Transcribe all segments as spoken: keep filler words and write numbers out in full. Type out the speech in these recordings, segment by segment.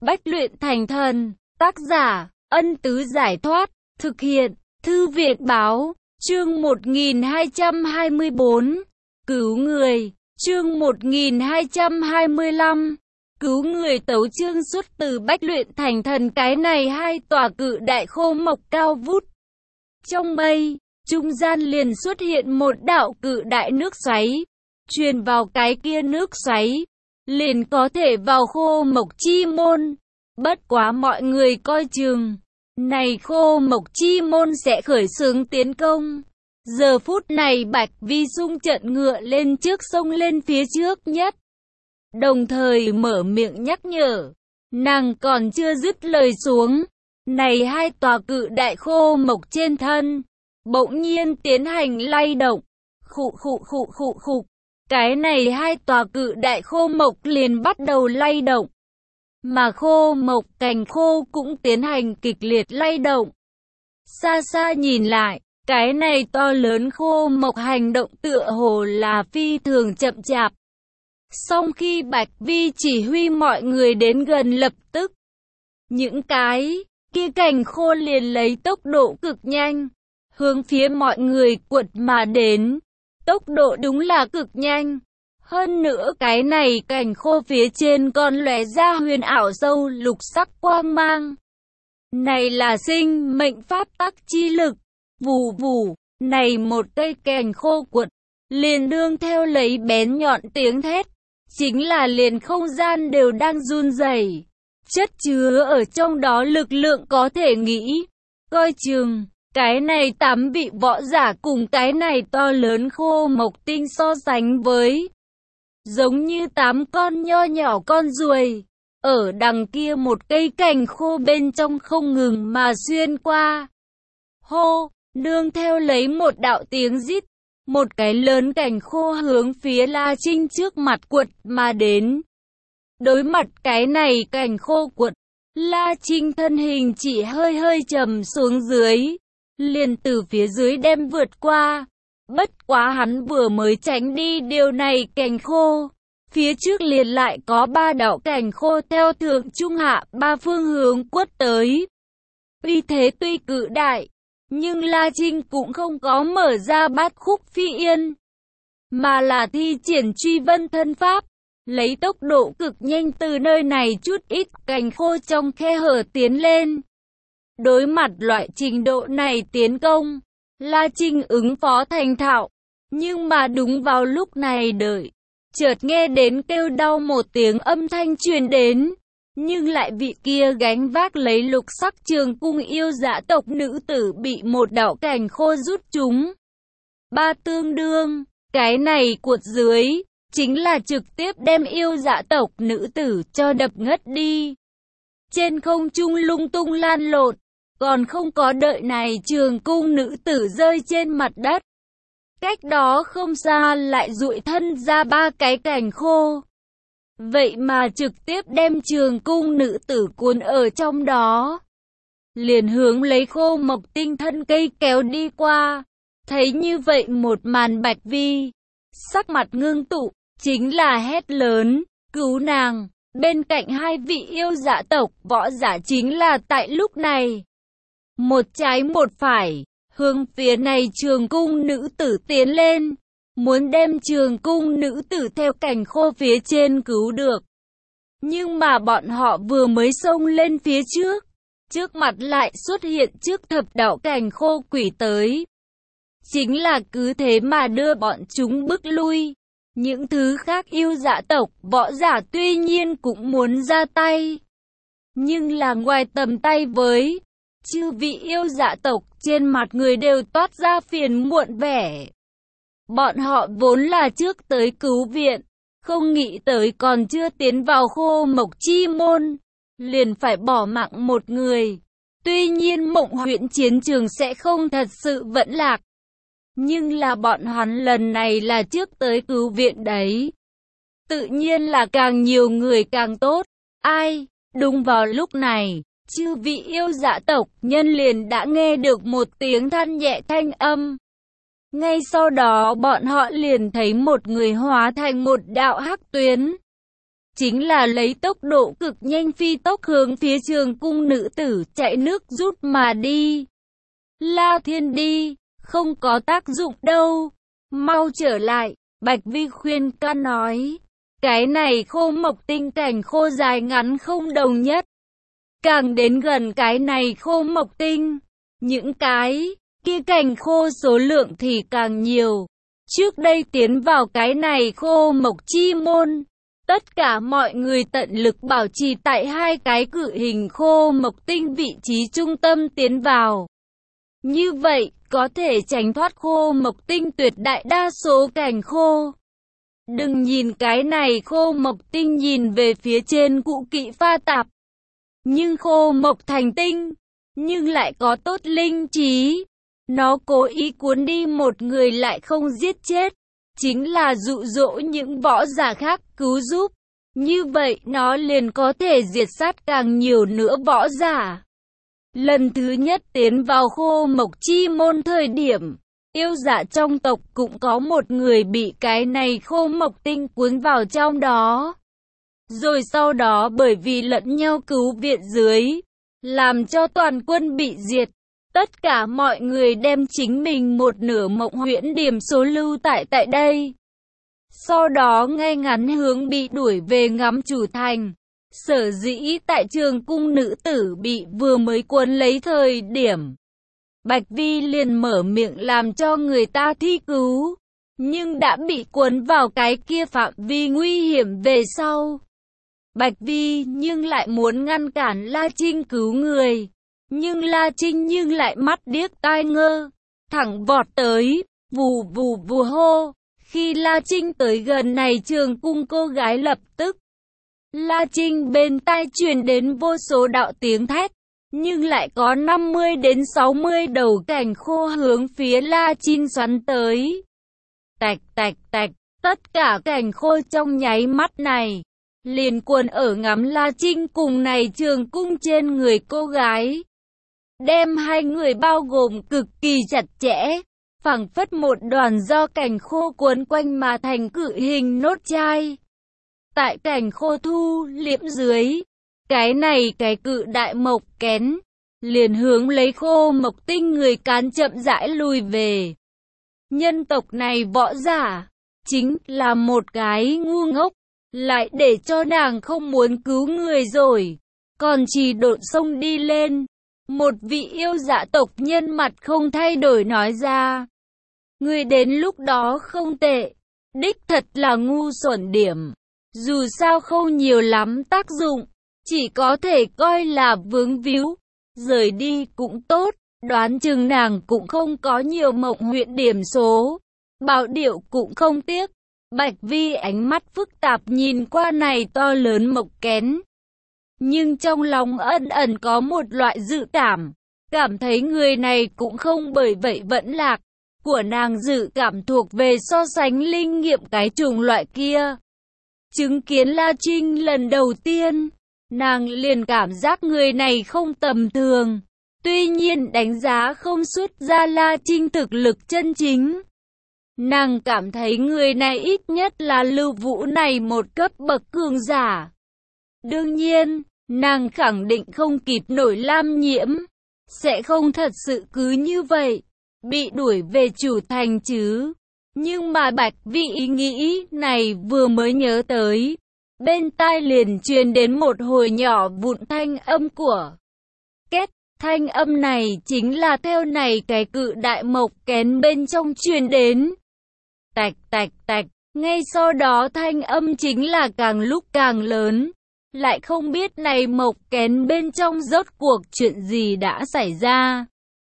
Bách luyện thành thần, tác giả, Ân Tứ Giải Thoát, thực hiện, Thư viện Báo, chương một nghìn hai trăm hai mươi bốn, cứu người, chương một nghìn hai trăm hai mươi lăm, cứu người. Tấu chương xuất từ Bách luyện thành thần. Cái này hai tòa cự đại khô mộc cao vút trong mây, trung gian liền xuất hiện một đạo cự đại nước xoáy, truyền vào cái kia nước xoáy, liền có thể vào khô mộc chi môn. Bất quá mọi người coi chừng, này khô mộc chi môn sẽ khởi xướng tiến công. Giờ phút này Bạch Vi xung trận ngựa lên trước, xông lên phía trước nhất, đồng thời mở miệng nhắc nhở. Nàng còn chưa dứt lời xuống, này hai tòa cự đại khô mộc trên thân bỗng nhiên tiến hành lay động. Khụ khụ khụ khụ khụ. Cái này hai tòa cự đại khô mộc liền bắt đầu lay động, mà khô mộc cành khô cũng tiến hành kịch liệt lay động. Xa xa nhìn lại, cái này to lớn khô mộc hành động tựa hồ là phi thường chậm chạp. Song khi Bạch Vi chỉ huy mọi người đến gần, lập tức những cái kia cành khô liền lấy tốc độ cực nhanh hướng phía mọi người quật mà đến. Tốc độ đúng là cực nhanh. Hơn nữa cái này cành khô phía trên còn lóe ra huyền ảo sâu lục sắc quang mang. Này là sinh mệnh pháp tắc chi lực. Vù vù, này một cây cành khô quật, liền đương theo lấy bén nhọn tiếng thét. Chính là liền không gian đều đang run rẩy. Chất chứa ở trong đó lực lượng có thể nghĩ. Coi chừng, cái này tám vị võ giả cùng cái này to lớn khô mộc tinh so sánh với, giống như tám con nho nhỏ con ruồi, ở đằng kia một cây cành khô bên trong không ngừng mà xuyên qua. Hô, nương theo lấy một đạo tiếng rít, một cái lớn cành khô hướng phía La Trinh trước mặt quật mà đến. Đối mặt cái này cành khô quật, La Trinh thân hình chỉ hơi hơi trầm xuống dưới, liền từ phía dưới đem vượt qua. Bất quá hắn vừa mới tránh đi điều này cành khô, phía trước liền lại có ba đạo cành khô theo thượng trung hạ ba phương hướng quất tới. Uy thế tuy cự đại, nhưng La Trinh cũng không có mở ra bát khúc phi yên, mà là thi triển truy vân thân pháp, lấy tốc độ cực nhanh từ nơi này chút ít cành khô trong khe hở tiến lên. Đối mặt loại trình độ này tiến công, La Trinh ứng phó thành thạo, nhưng mà đúng vào lúc này đợi, chợt nghe đến kêu đau một tiếng âm thanh truyền đến, nhưng lại vị kia gánh vác lấy lục sắc trường cung yêu dã tộc nữ tử bị một đạo cành khô rút trúng. Ba tương đương, cái này cuột dưới, chính là trực tiếp đem yêu dã tộc nữ tử cho đập ngất đi. Trên không trung lung tung lan lộn, còn không có đợi này trường cung nữ tử rơi trên mặt đất, cách đó không xa lại dụi thân ra ba cái cành khô. Vậy mà trực tiếp đem trường cung nữ tử cuốn ở trong đó, liền hướng lấy khô mộc tinh thân cây kéo đi qua. Thấy như vậy một màn, Bạch Vi sắc mặt ngưng tụ, chính là hét lớn, cứu nàng. Bên cạnh hai vị yêu dã tộc võ giả chính là tại lúc này, một trái một phải, hướng phía này trường cung nữ tử tiến lên, muốn đem trường cung nữ tử theo cành khô phía trên cứu được. Nhưng mà bọn họ vừa mới xông lên phía trước, trước mặt lại xuất hiện trước thập đạo cành khô quỷ tới. Chính là cứ thế mà đưa bọn chúng bức lui. Những thứ khác yêu dã tộc võ giả tuy nhiên cũng muốn ra tay, nhưng là ngoài tầm tay với. Chư vị yêu dã tộc trên mặt người đều toát ra phiền muộn vẻ. Bọn họ vốn là trước tới cứu viện, không nghĩ tới còn chưa tiến vào khô mộc chi môn, liền phải bỏ mạng một người. Tuy nhiên Mộng Huyễn chiến trường sẽ không thật sự vẫn lạc, nhưng là bọn hắn lần này là trước tới cứu viện đấy. Tự nhiên là càng nhiều người càng tốt. Ai? Đúng vào lúc này, chư vị yêu dã tộc nhân liền đã nghe được một tiếng than nhẹ thanh âm. Ngay sau đó bọn họ liền thấy một người hóa thành một đạo hắc tuyến, chính là lấy tốc độ cực nhanh phi tốc hướng phía Trường Cung nữ tử chạy nước rút mà đi. La Thiên đi, không có tác dụng đâu, mau trở lại, Bạch Vi khuyên can nói. Cái này khô mộc tinh cảnh khô dài ngắn không đồng nhất. Càng đến gần cái này khô mộc tinh, những cái kia cảnh khô số lượng thì càng nhiều. Trước đây tiến vào cái này khô mộc chi môn, tất cả mọi người tận lực bảo trì tại hai cái cự hình khô mộc tinh vị trí trung tâm tiến vào. Như vậy, có thể tránh thoát khô mộc tinh tuyệt đại đa số cảnh khô. Đừng nhìn cái này khô mộc tinh nhìn về phía trên cũ kỹ pha tạp. Nhưng khô mộc thành tinh, nhưng lại có tốt linh trí. Nó cố ý cuốn đi một người lại không giết chết, chính là dụ dỗ những võ giả khác cứu giúp. Như vậy nó liền có thể diệt sát càng nhiều nữa võ giả. Lần thứ nhất tiến vào khô mộc chi môn thời điểm, yêu dạ trong tộc cũng có một người bị cái này khô mộc tinh cuốn vào trong đó. Rồi sau đó bởi vì lẫn nhau cứu viện dưới, làm cho toàn quân bị diệt. Tất cả mọi người đem chính mình một nửa mộng huyễn điểm số lưu tại tại đây. Sau đó ngay ngắn hướng bị đuổi về ngắm chủ thành. Sở dĩ tại Trường Cung nữ tử bị vừa mới cuốn lấy thời điểm, Bạch Vi liền mở miệng làm cho người ta thi cứu, nhưng đã bị cuốn vào cái kia phạm vi nguy hiểm về sau. Bạch Vi nhưng lại muốn ngăn cản La Trinh cứu người, nhưng La Trinh nhưng lại mắt điếc tai ngơ, thẳng vọt tới, vù vù vù hô. Khi La Trinh tới gần này Trường Cung cô gái lập tức, La Trinh bên tai truyền đến vô số đạo tiếng thét, nhưng lại có năm mươi đến sáu mươi đầu cảnh khô hướng phía La Trinh xoắn tới. Tạch tạch tạch, tất cả cảnh khô trong nháy mắt này, liền cuốn ở ngắm La Trinh cùng này Trường Cung trên người cô gái. Đem hai người bao gồm cực kỳ chặt chẽ, phảng phất một đoàn do cảnh khô cuốn quanh mà thành cự hình nốt chai. Tại cảnh khô thu liễm dưới, cái này cái cự đại mộc kén, liền hướng lấy khô mộc tinh người cán chậm rãi lùi về. Nhân tộc này võ giả, chính là một cái ngu ngốc, lại để cho nàng không muốn cứu người rồi, còn chỉ độn sông đi lên. Một vị yêu dạ tộc nhân mặt không thay đổi nói ra. Người đến lúc đó không tệ, đích thật là ngu xuẩn điểm. Dù sao không nhiều lắm tác dụng, chỉ có thể coi là vướng víu. Rời đi cũng tốt, đoán chừng nàng cũng không có nhiều mộng huyễn điểm số. Bảo điệu cũng không tiếc. Bạch Vi ánh mắt phức tạp nhìn qua này to lớn mộc kén. Nhưng trong lòng ẩn ẩn có một loại dự cảm, cảm thấy người này cũng không bởi vậy vẫn lạc. Của nàng dự cảm thuộc về so sánh linh nghiệm cái chủng loại kia. Chứng kiến La Trinh lần đầu tiên, nàng liền cảm giác người này không tầm thường. Tuy nhiên đánh giá không xuất ra La Trinh thực lực chân chính. Nàng cảm thấy người này ít nhất là Lưu Vũ này một cấp bậc cường giả. Đương nhiên, nàng khẳng định không kịp nổi Lam Nhiễm, sẽ không thật sự cứ như vậy, bị đuổi về chủ thành chứ. Nhưng mà Bạch Vi ý nghĩ này vừa mới nhớ tới, bên tai liền truyền đến một hồi nhỏ vụn thanh âm của két. Thanh âm này chính là theo này cái cự đại mộc kén bên trong truyền đến. Tạch tạch tạch, ngay sau đó thanh âm chính là càng lúc càng lớn. Lại không biết này mộc kén bên trong rốt cuộc chuyện gì đã xảy ra.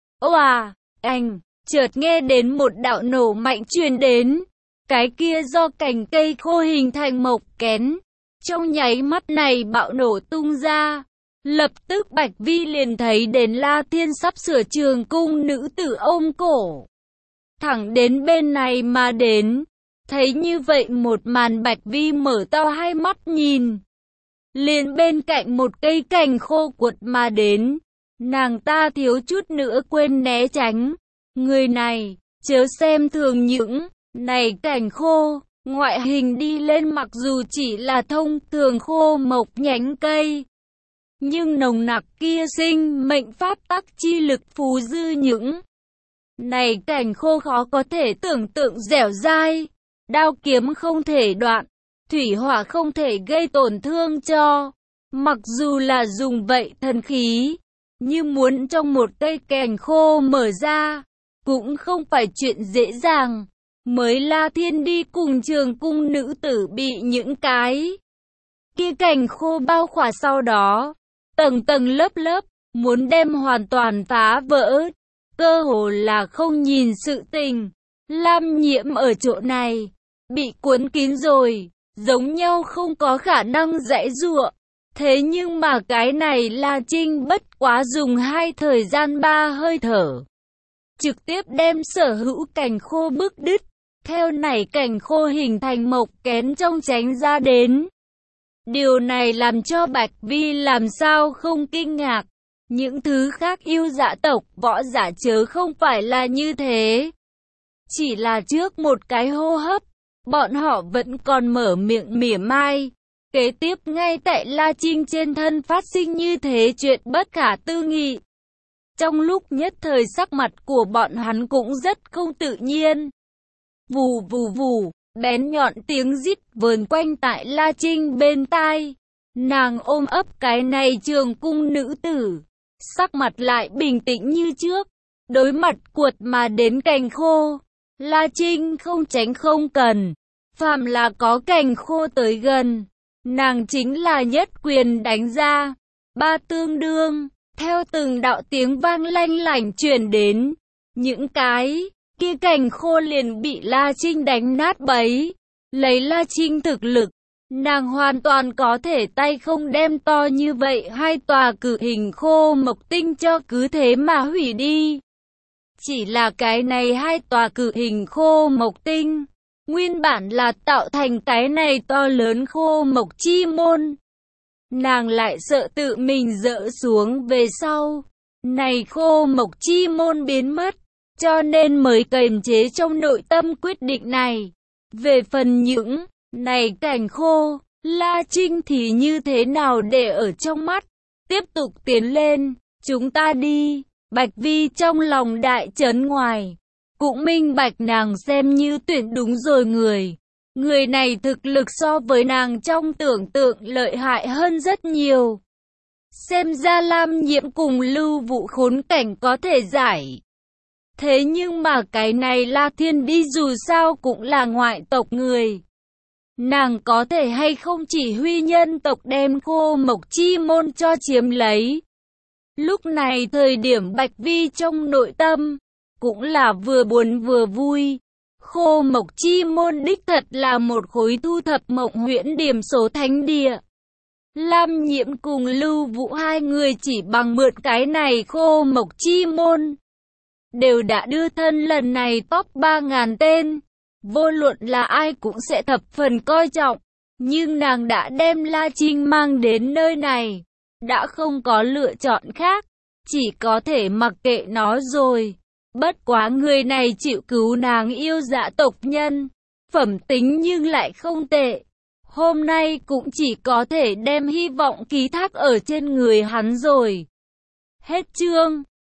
Oà, anh, chợt nghe đến một đạo nổ mạnh truyền đến. Cái kia do cành cây khô hình thành mộc kén. Trong nháy mắt này bạo nổ tung ra. Lập tức Bạch Vi liền thấy đến La Thiên sắp sửa Trường Cung nữ tử ôm cổ. Thẳng đến bên này mà đến. Thấy như vậy một màn Bạch Vi mở to hai mắt nhìn. Liền bên cạnh một cây cành khô cuột mà đến. Nàng ta thiếu chút nữa quên né tránh. Người này, chớ xem thường những này cành khô. Ngoại hình đi lên mặc dù chỉ là thông thường khô mộc nhánh cây, nhưng nồng nặc kia sinh mệnh pháp tắc chi lực phù dư những này cành khô khó có thể tưởng tượng dẻo dai, đao kiếm không thể đoạn, thủy hỏa không thể gây tổn thương cho. Mặc dù là dùng vậy thần khí, nhưng muốn trong một cây cành khô mở ra, cũng không phải chuyện dễ dàng. Mới La Thiên đi cùng Trường Cung nữ tử bị những cái kia cành khô bao khỏa, sau đó tầng tầng lớp lớp, muốn đem hoàn toàn phá vỡ, cơ hồ là không nhìn sự tình. Lam Nhiễm ở chỗ này, bị cuốn kín rồi, giống nhau không có khả năng giãy giụa. Thế nhưng mà cái này La Trinh bất quá dùng hai thời gian ba hơi thở, trực tiếp đem sở hữu cành khô bức đứt, theo này cành khô hình thành mộc kén trong tránh ra đến. Điều này làm cho Bạch Vi làm sao không kinh ngạc. Những thứ khác yêu dạ tộc, võ giả chớ không phải là như thế. Chỉ là trước một cái hô hấp, bọn họ vẫn còn mở miệng mỉa mai. Kế tiếp ngay tại La Trinh trên thân phát sinh như thế chuyện bất khả tư nghị. Trong lúc nhất thời sắc mặt của bọn hắn cũng rất không tự nhiên. Vù vù vù, bén nhọn tiếng rít vờn quanh tại La Trinh bên tai. Nàng ôm ấp cái này Trường Cung nữ tử, sắc mặt lại bình tĩnh như trước. Đối mặt cuột mà đến cành khô, La Trinh không tránh không cần. Phàm là có cành khô tới gần, nàng chính là nhất quyền đánh ra. Ba tương đương, theo từng đạo tiếng vang lanh lảnh truyền đến, những cái kia cành khô liền bị La Trinh đánh nát bấy. Lấy La Trinh thực lực, nàng hoàn toàn có thể tay không đem to như vậy hai tòa cự hình khô mộc tinh cho cứ thế mà hủy đi. Chỉ là cái này hai tòa cự hình khô mộc tinh, nguyên bản là tạo thành cái này to lớn khô mộc chi môn. Nàng lại sợ tự mình dỡ xuống về sau, này khô mộc chi môn biến mất, cho nên mới kiềm chế trong nội tâm quyết định này. Về phần những này cành khô, La Trinh thì như thế nào để ở trong mắt. Tiếp tục tiến lên, chúng ta đi. Bạch Vi trong lòng đại chấn, ngoài cũng minh bạch nàng xem như tuyển đúng rồi người. Người này thực lực so với nàng trong tưởng tượng lợi hại hơn rất nhiều. Xem ra Lam Nhiễm cùng Lưu Vũ khốn cảnh có thể giải. Thế nhưng mà cái này La Thiên đi dù sao cũng là ngoại tộc người. Nàng có thể hay không chỉ huy nhân tộc đem khô mộc chi môn cho chiếm lấy. Lúc này thời điểm Bạch Vi trong nội tâm, cũng là vừa buồn vừa vui. Khô mộc chi môn đích thật là một khối thu thập mộng huyễn điểm số thánh địa. Lam Nhiễm cùng Lưu Vũ hai người chỉ bằng mượn cái này khô mộc chi môn, đều đã đưa thân lần này top ba ngàn tên. Vô luận là ai cũng sẽ thập phần coi trọng. Nhưng nàng đã đem La Trinh mang đến nơi này, đã không có lựa chọn khác, chỉ có thể mặc kệ nó rồi. Bất quá người này chịu cứu nàng yêu dạ tộc nhân, phẩm tính nhưng lại không tệ. Hôm nay cũng chỉ có thể đem hy vọng ký thác ở trên người hắn rồi. Hết chương.